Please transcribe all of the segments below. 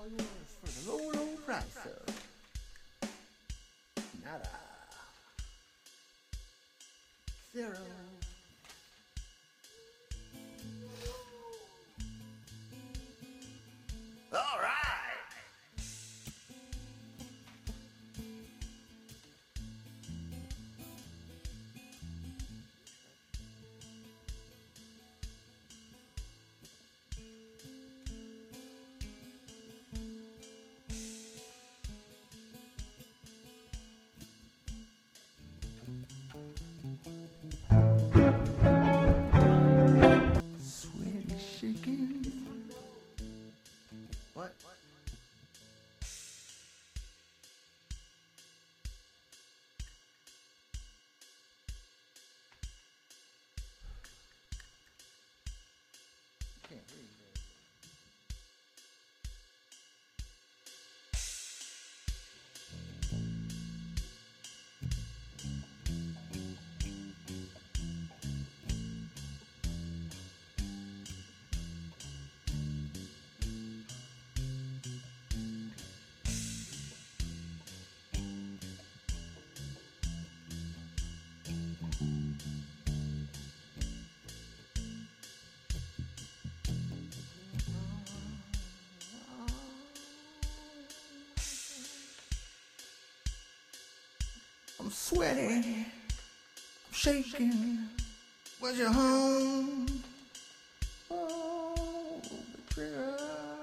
all yours for the low, low price of nada. Zero. All right. Sweaty shaking. What? Can't read that. I'm sweaty, I'm shaking. Where's your home? Oh, the trigger.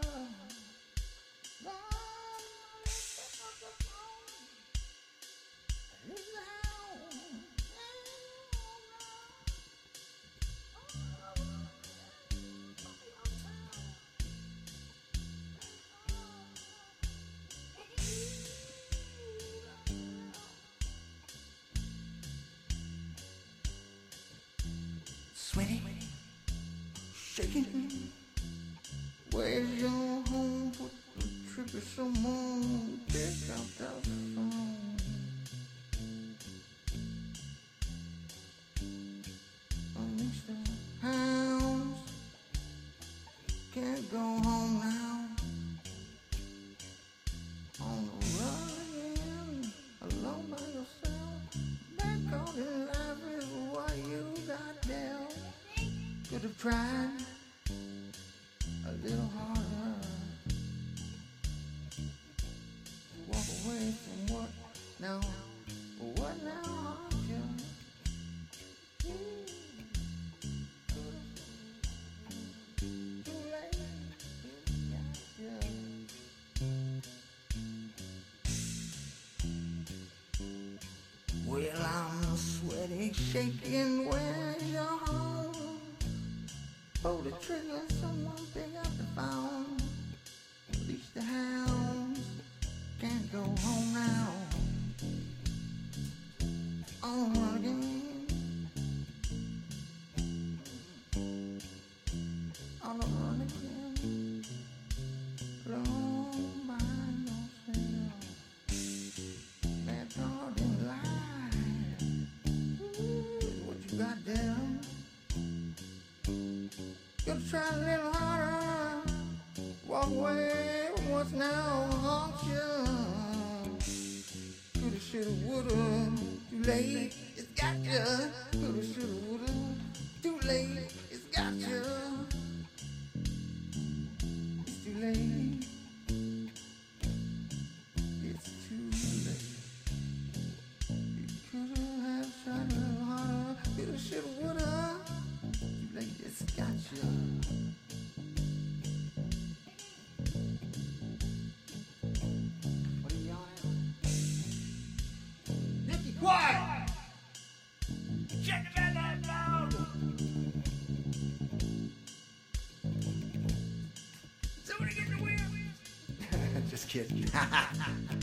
Sweaty, shaking. Where's your home? Put the trigger some more. Pick up that phone. Unleash the hounds. Can't go home now. On the run again, alone by yourself. Back on in life is what you got down. Could have tried a little harder. Walk away from what now? What now haunt you? Too late, it got you. Well, I'm sweaty, shaking. Where's your home? Pull the trigger, someone pick up the phone. Release the hounds, can't go home now. On the run again. On the run again. Alone by yourself. That hard in life is what you got there. Gotta try a little harder. Walk away from what's now haunts you. Coulda, shoulda, woulda. Too late, it's got you. Coulda, shoulda, woulda. Too late, it's got you. It's too late. It's too late. You coulda have tried a little harder. Coulda, shoulda, woulda. Too late, it's got you. What are you yawning? Nicky, quiet! Check it out that loud! Somebody get the wheel! Just kidding.